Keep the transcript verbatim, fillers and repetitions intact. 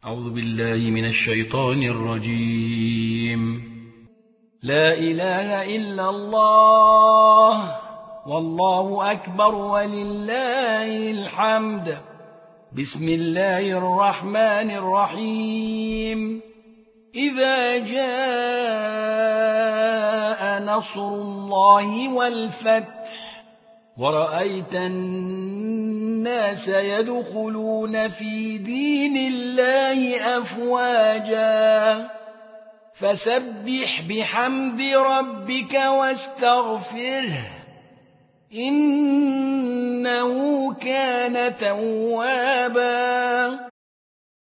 أعوذ بالله من الشيطان الرجيم. لا إله إلا الله والله أكبر ولله الحمد. بسم الله الرحمن الرحيم. إذا جاء نصر الله والفتح ورأيت الناس يدخلون في دين الله أفواجا فسبح بحمد ربك واستغفره إنه كان توابا.